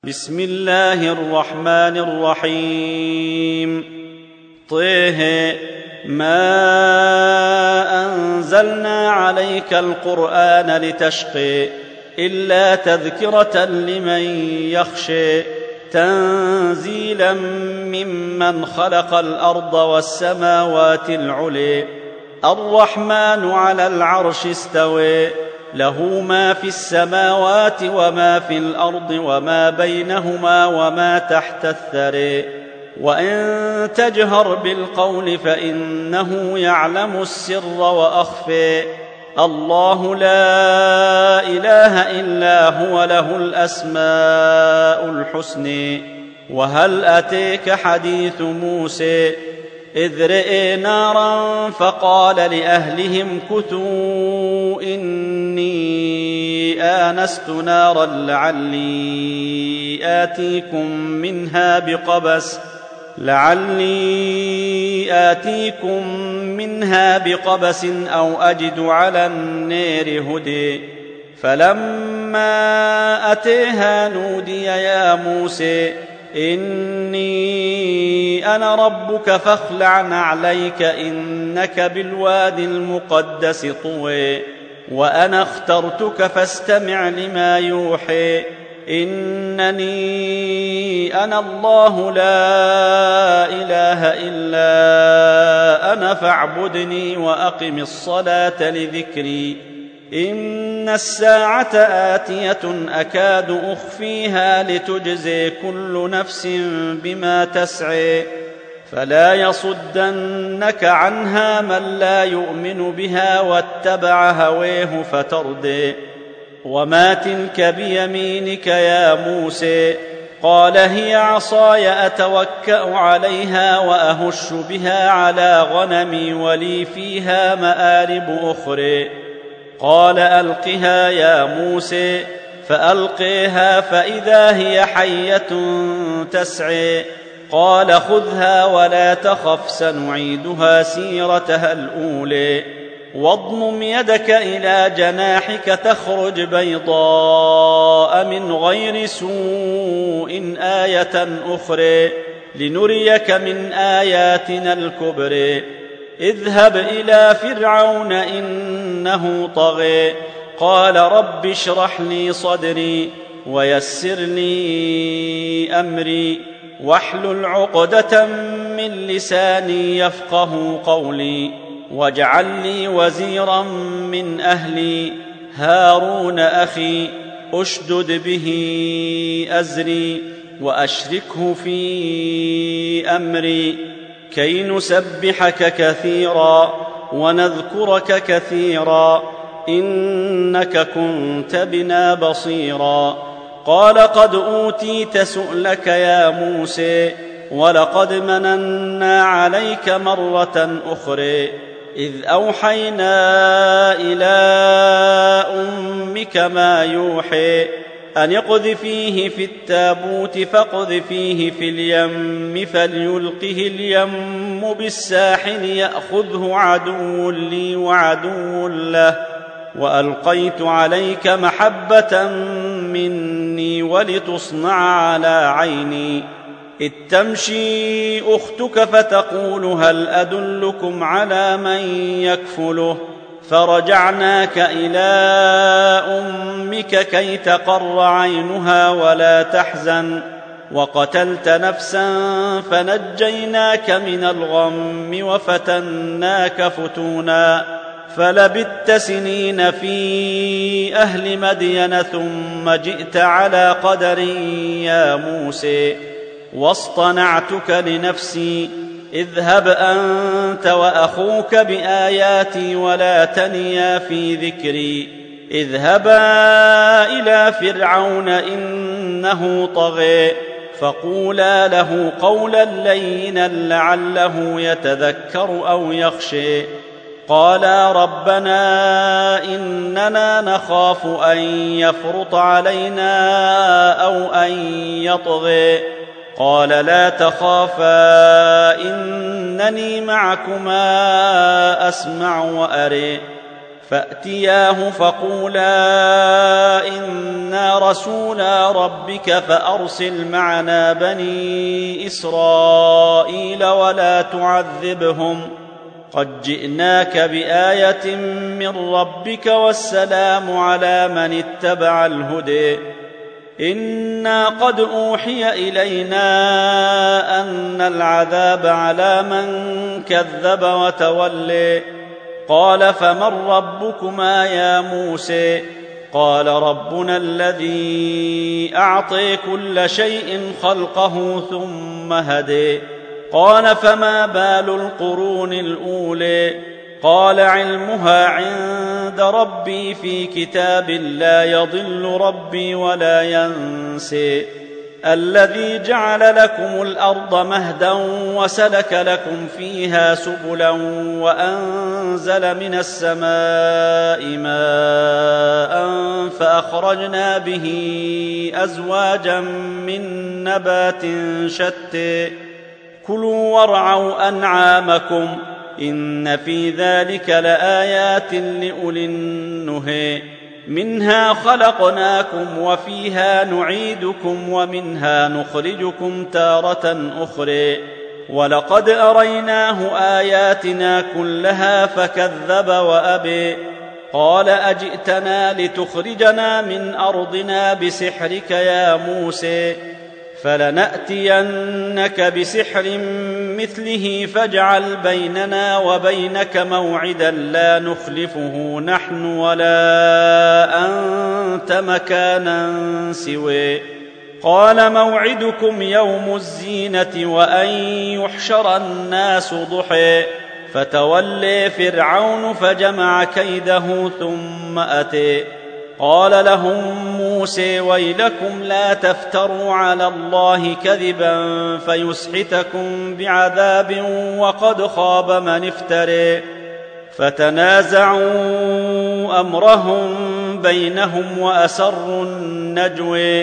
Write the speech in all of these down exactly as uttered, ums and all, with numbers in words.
بسم الله الرحمن الرحيم. طه ما أنزلنا عليك القرآن لتشقي إلا تذكرة لمن يخشي تنزيلا ممن خلق الأرض والسماوات العلي الرحمن على العرش استوى له ما في السماوات وما في الأرض وما بينهما وما تحت الثرى وإن تجهر بالقول فإنه يعلم السر وأخفى الله لا إله إلا هو له الأسماء الحسنى. وهل أتيك حديث موسى إذ رئي نارا فقال لأهلهم كثوا إني آنست نارا لعلي آتيكم منها بقبس لعلي آتيكم منها بقبس أو أجد على النار هدي فلما أتيها نودي يا موسى إني أنا ربك فاخلع نعليك إنك بالوادي المقدس طوى وأنا اخترتك فاستمع لما يوحي إنني أنا الله لا إله إلا أنا فاعبدني وأقم الصلاة لذكري إن الساعة آتية أكاد أخفيها لتجزي كل نفس بما تسعي فلا يصدنك عنها من لا يؤمن بها واتبع هويه فتردي وما تلك بيمينك يا موسى قال هي عصاي أتوكأ عليها وأهش بها على غنمي ولي فيها مآرب أخرى قال ألقها يا موسى فألقيها فإذا هي حية تسعى قال خذها ولا تخف سنعيدها سيرتها الأولى واضمم يدك إلى جناحك تخرج بيضاء من غير سوء آية أخرى لنريك من آياتنا الكبرى اذهب إلى فرعون إنه طغى قال رب اشرح لي صدري ويسر لي أمري واحلل عقدة من لساني يفقه قولي واجعل لي وزيرا من أهلي هارون أخي أشدد به أزري وأشركه في أمري كي نسبحك كثيرا ونذكرك كثيرا إنك كنت بنا بصيرا قال قد أوتيت سؤلك يا موسى ولقد مننا عليك مرة أخرى إذ أوحينا إلى أمك ما يوحي أن اقذفيه في التابوت فاقذفيه في اليم فليلقه اليم بالساحل يأخذه عدو لي وعدو له وألقيت عليك محبة مني ولتصنع على عيني إذ تمشي أختك فتقول هل أدلكم على من يكفله فرجعناك إلى أمك كي تقر عينها ولا تحزن وقتلت نفسا فنجيناك من الغم وفتناك فتونا فلبثت سنين في أهل مدين ثم جئت على قدر يا موسى واصطنعتك لنفسي اذهب أنت وأخوك بآياتي ولا تنيا في ذكري اذهبا إلى فرعون إنه طغى فقولا له قولا لينا لعله يتذكر أو يخشى قالا ربنا إننا نخاف أن يفرط علينا أو أن يطغى قال لا تخافا إنني معكما أسمع وأرى فأتياه فقولا إنا رسولا ربك فأرسل معنا بني إسرائيل ولا تعذبهم قد جئناك بآية من ربك والسلام على من اتبع الهدى إنا قد أوحي إلينا أن العذاب على من كذب وتولى قال فمن ربكما يا موسى قال ربنا الذي أعطي كل شيء خلقه ثم هدى قال فما بال القرون الأولى قال علمها عند ربي في كتاب لا يضل ربي ولا ينسى الذي جعل لكم الأرض مهدا وسلك لكم فيها سبلا وأنزل من السماء ماء فأخرجنا به أزواجا من نبات شتى كلوا وارعوا أنعامكم إن في ذلك لآيات لأولي النهى منها خلقناكم وفيها نعيدكم ومنها نخرجكم تارة أخرى ولقد أريناه آياتنا كلها فكذب وأبى قال أجئتنا لتخرجنا من أرضنا بسحرك يا موسى فلنأتينك بسحر مثله فاجعل بيننا وبينك موعدا لا نخلفه نحن ولا أنت مكانا سوى قال موعدكم يوم الزينة وأن يحشر الناس ضحى فتولى فرعون فجمع كيده ثم أتى قال لهم موسى ويلكم لا تفتروا على الله كذبا فيسحتكم بعذاب وقد خاب من افترى فتنازعوا أمرهم بينهم وأسروا النجوى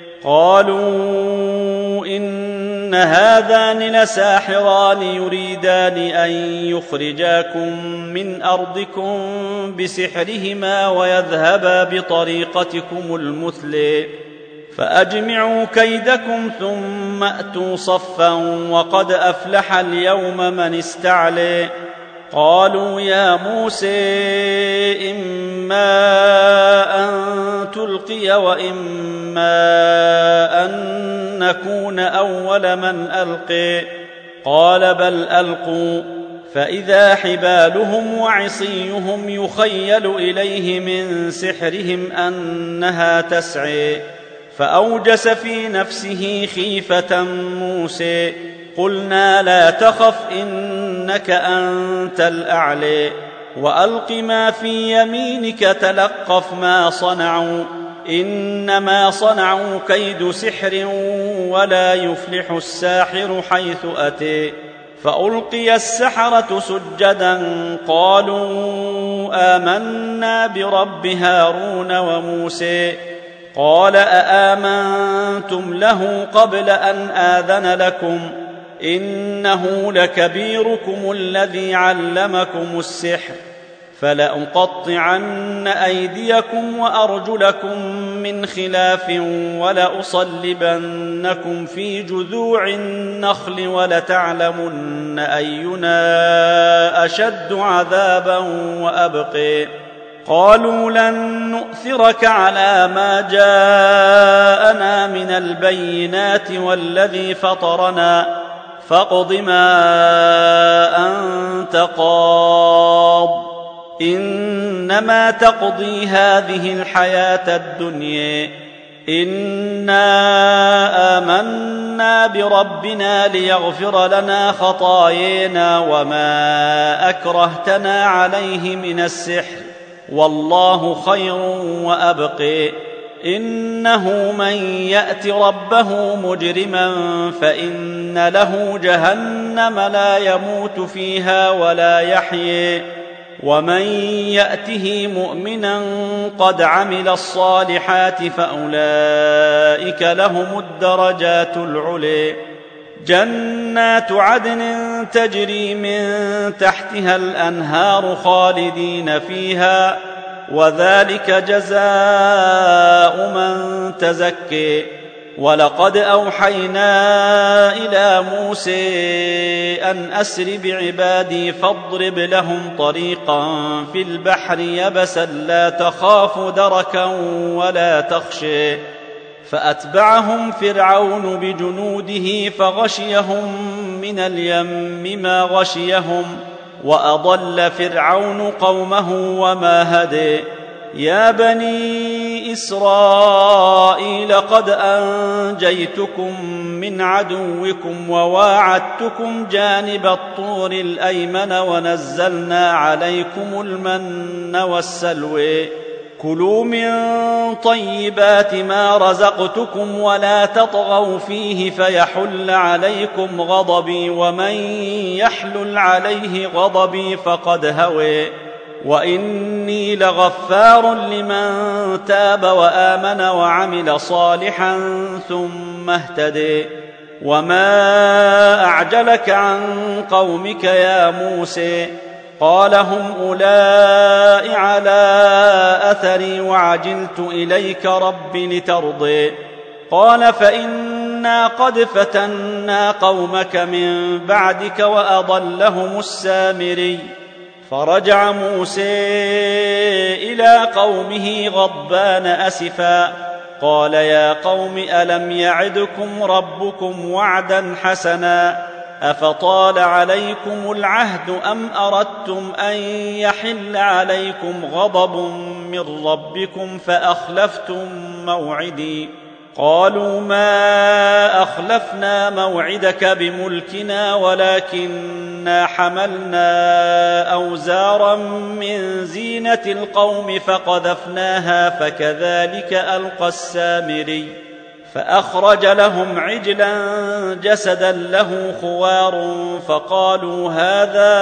قالوا إن هذان لساحران يريدان أن يخرجاكم من أرضكم بسحرهما ويذهبا بطريقتكم المثلى فأجمعوا كيدكم ثم أتوا صفا وقد أفلح اليوم من استعلى قالوا يا موسى إما أن تلقي وإما أن نكون أول من ألقي قال بل ألقوا فإذا حبالهم وعصيهم يخيل إليه من سحرهم أنها تسعى فأوجس في نفسه خيفة موسى قلنا لا تخف إنك أنت الأعلى وألق ما في يمينك تلقف ما صنعوا إنما صنعوا كيد سحر ولا يفلح الساحر حيث أتى فألقي السحرة سجدا قالوا آمنا برب هارون وموسى قال أآمنتم له قبل أن آذن لكم إنه لكبيركم الذي علمكم السحر فلأقطعن أيديكم وأرجلكم من خلاف ولأصلبنكم في جذوع النخل ولتعلمن أينا أشد عذابا وأبقى قالوا لن نؤثرك على ما جاءنا من البينات والذي فطرنا فاقض ما أنت قاض إنما تقضي هذه الحياة الدنيا إنا آمنا بربنا ليغفر لنا خطايانا وما أكرهتنا عليه من السحر والله خير وأبقى إنه من يأت ربه مجرما فإن له جهنم لا يموت فيها ولا يحيي ومن يأته مؤمنا قد عمل الصالحات فأولئك لهم الدرجات العلي جنات عدن تجري من تحتها الأنهار خالدين فيها، وذلك جزاء من تزكي. ولقد أوحينا إلى موسى أن أسر بعبادي فاضرب لهم طريقا في البحر يبسا لا تخاف دركا ولا تخشى. فأتبعهم فرعون بجنوده فغشيهم من اليم ما غشيهم، وأضل فرعون قومه وما هدي. يا بني إسرائيل قد أنجيتكم من عدوكم وواعدتكم جانب الطور الأيمن ونزلنا عليكم المن والسلوى. كلوا من طيبات ما رزقتكم ولا تطغوا فيه فيحل عليكم غضبي، ومن يحلل عليه غضبي فقد هوى. وإني لغفار لمن تاب وآمن وعمل صالحا ثم اهتدي. وما أعجلك عن قومك يا موسى؟ قال هم أولئك على أثري وعجلت إليك رب لترضي. قال فإنا قد فتنا قومك من بعدك وأضلهم السامري. فرجع موسى إلى قومه غضبان أسفا قال يا قوم ألم يعدكم ربكم وعدا حسنا أفطال عليكم العهد أم أردتم أن يحل عليكم غضب من ربكم فأخلفتم موعدي؟ قالوا ما أخلفنا موعدك بملكنا ولكننا حملنا أوزارا من زينة القوم فقذفناها فكذلك ألقى السامري. فأخرج لهم عجلا جسدا له خوار فقالوا هذا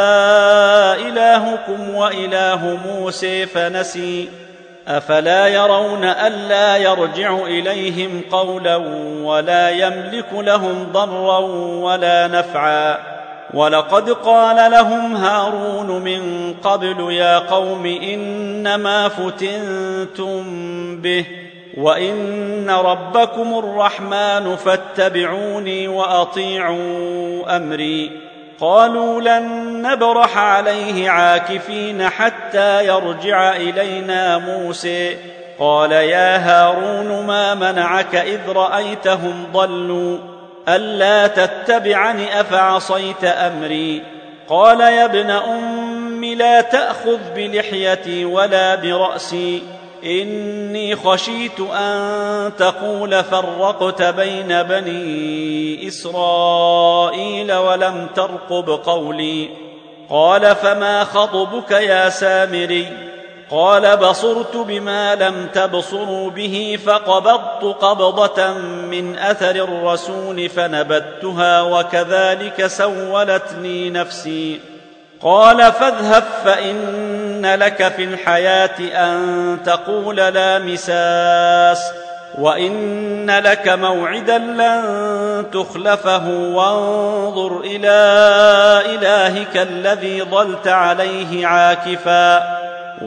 إلهكم وإله موسى فنسي. أفلا يرون ألا يرجع إليهم قولا ولا يملك لهم ضرا ولا نفعا؟ ولقد قال لهم هارون من قبل يا قوم إنما فتنتم به وإن ربكم الرحمن فاتبعوني وأطيعوا أمري. قالوا لن نبرح عليه عاكفين حتى يرجع إلينا موسى. قال يا هارون ما منعك إذ رأيتهم ضلوا ألا تتبعني أفعصيت أمري؟ قال يا ابن أم لا تأخذ بلحيتي ولا برأسي إني خشيت أن تقول فرقت بين بني إسرائيل ولم ترقب قولي. قال فما خطبك يا سامري؟ قال بصرت بما لم تبصروا به فقبضت قبضة من أثر الرسول فنبذتها وكذلك سولت لي نفسي. قال فاذهب فإن لك في الحياة أن تقول لا مساس وإن لك موعدا لن تخلفه وانظر إلى إلهك الذي ظلت عليه عاكفا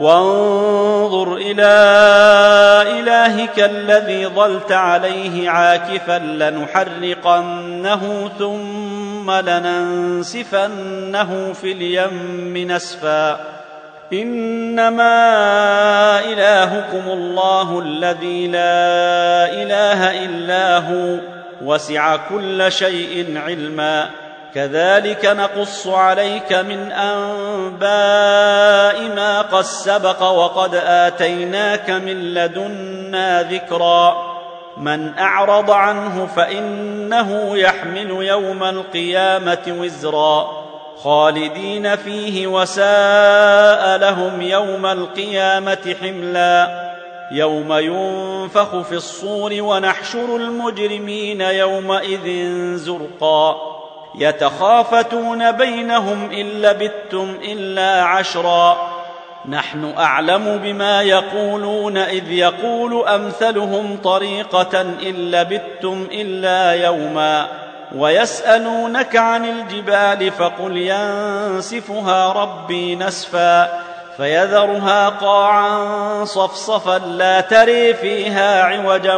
وانظر إلى إلهك الذي ظلت عليه عاكفا لنحرقنه ثم لننسفنه في اليم نسفا. إنما إلهكم الله الذي لا إله إلا هو وسع كل شيء علما. كذلك نقص عليك من أنباء ما قد سبق وقد آتيناك من لدنا ذكرا. من أعرض عنه فإنه يحمل يوم القيامة وزرا خالدين فيه وساء لهم يوم القيامة حملا. يوم ينفخ في الصور ونحشر المجرمين يومئذ زرقا. يتخافتون بينهم إن لبثتم إلا عشرا. نحن أعلم بما يقولون إذ يقول أمثلهم طريقة إن لبثتم إلا يوما ويسألونك عن الجبال فقل ينسفها ربي نسفا فيذرها قاعا صفصفا لا تري فيها عوجا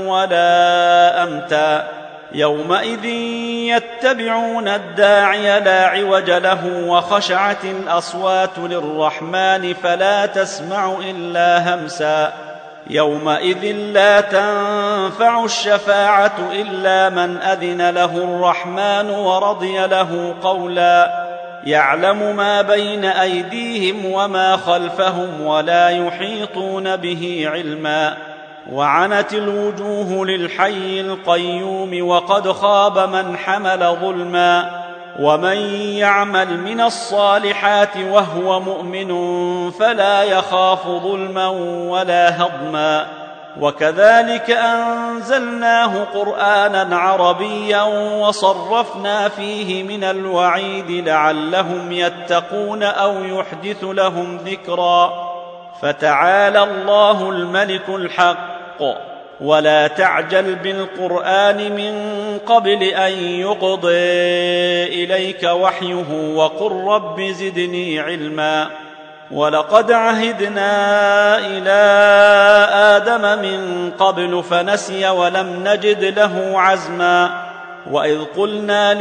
ولا أمتا يومئذ يتبعون الداعي لا عوج له وخشعت الأصوات للرحمن فلا تسمع إلا همسا يومئذ لا تنفع الشفاعة إلا من أذن له الرحمن ورضي له قولا يعلم ما بين أيديهم وما خلفهم ولا يحيطون به علما وعنت الوجوه للحي القيوم وقد خاب من حمل ظلما ومن يعمل من الصالحات وهو مؤمن فلا يخاف ظلما ولا هضما وكذلك أنزلناه قرآنا عربيا وصرفنا فيه من الوعيد لعلهم يتقون أو يحدث لهم ذكرا فتعالى الله الملك الحق ولا تعجل بالقرآن من قبل أن يقضي إليك وحيه وقل رب زدني علما ولقد عهدنا إلى آدم من قبل فنسي ولم نجد له عزما وإذ قلنا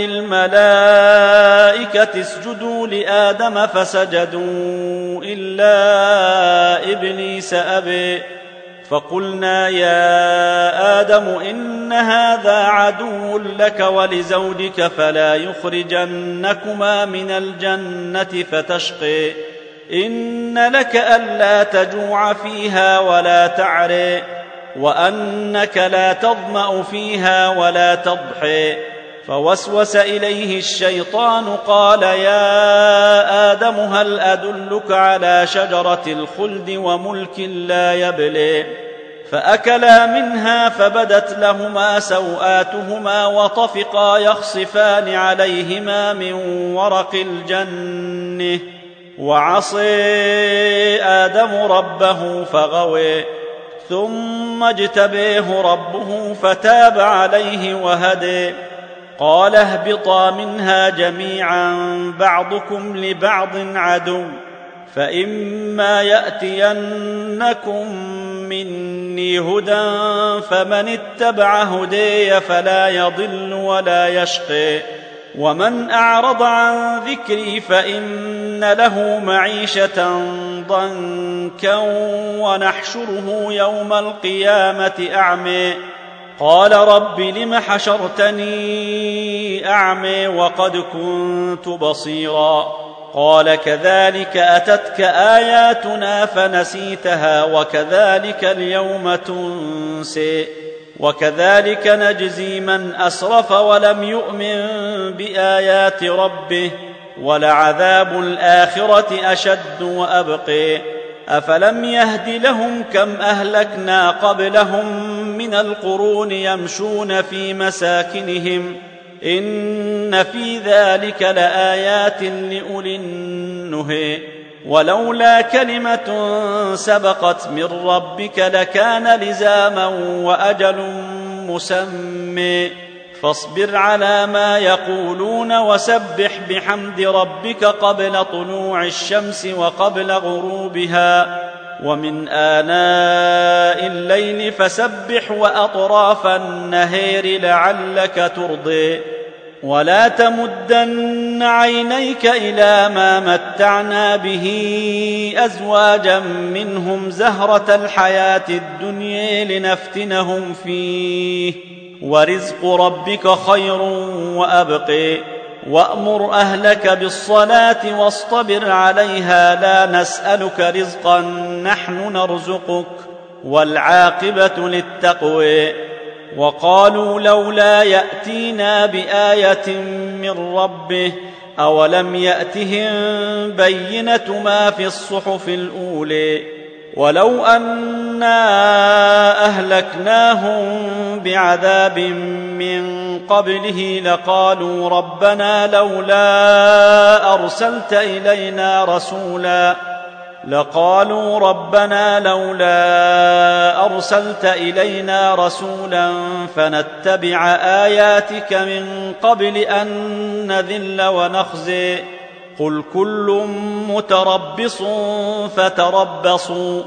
للملائكة اسجدوا لآدم فسجدوا إلا إبليس أبي فقلنا يا آدم إن هذا عدو لك ولزوجك فلا يخرجنكما من الجنة فتشقي إن لك ألا تجوع فيها ولا تعري وأنك لا تظمأ فيها ولا تضحي فوسوس إليه الشيطان قال يا آدم هل أدلك على شجرة الخلد وملك لا يبلي فأكلا منها فبدت لهما سوآتهما وطفقا يخصفان عليهما من ورق الجنة وعصي آدم ربه فغوي ثم اجتبيه ربه فتاب عليه وهدي قال اهبطا منها جميعا بعضكم لبعض عدو فإما يأتينكم مني هدى فمن اتبع هدي فلا يضل ولا يشقي ومن أعرض عن ذكري فإن له معيشة ضنكا ونحشره يوم القيامة أعمي قال رب لم حشرتني أعمي وقد كنت بصيرا قال كذلك أتتك آياتنا فنسيتها وكذلك اليوم تنسي وكذلك نجزي من أسرف ولم يؤمن بآيات ربه ولعذاب الآخرة أشد وأبقي أفلم يهد لهم كم أهلكنا قبلهم من القرون يمشون في مساكنهم إن في ذلك لآيات لأولي النهي ولولا كلمة سبقت من ربك لكان لزاما وأجل مسمى فاصبر على ما يقولون وسبح بحمد ربك قبل طلوع الشمس وقبل غروبها ومن آناء الليل فسبح وأطراف النهير لعلك ترضي ولا تمدن عينيك إلى ما متعنا به أزواجا منهم زهرة الحياة الدنيا لنفتنهم فيه ورزق ربك خير وأبقي وأمر أهلك بالصلاة واصطبر عليها لا نسألك رزقا نحن نرزقك والعاقبة للتقوى وقالوا لولا يأتينا بآية من ربه أولم يأتهم بينة ما في الصحف الأولى ولو أنا أهلكناهم بعذاب من قبله لقالوا ربنا لولا أرسلت إلينا رسولا لقالوا ربنا لولا أرسلت إلينا رسولا فنتبع آياتك من قبل أن نذل ونخزي قل كل متربص فتربصوا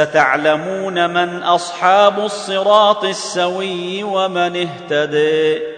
فستعلمون من أصحاب الصراط السوي ومن اهتدي.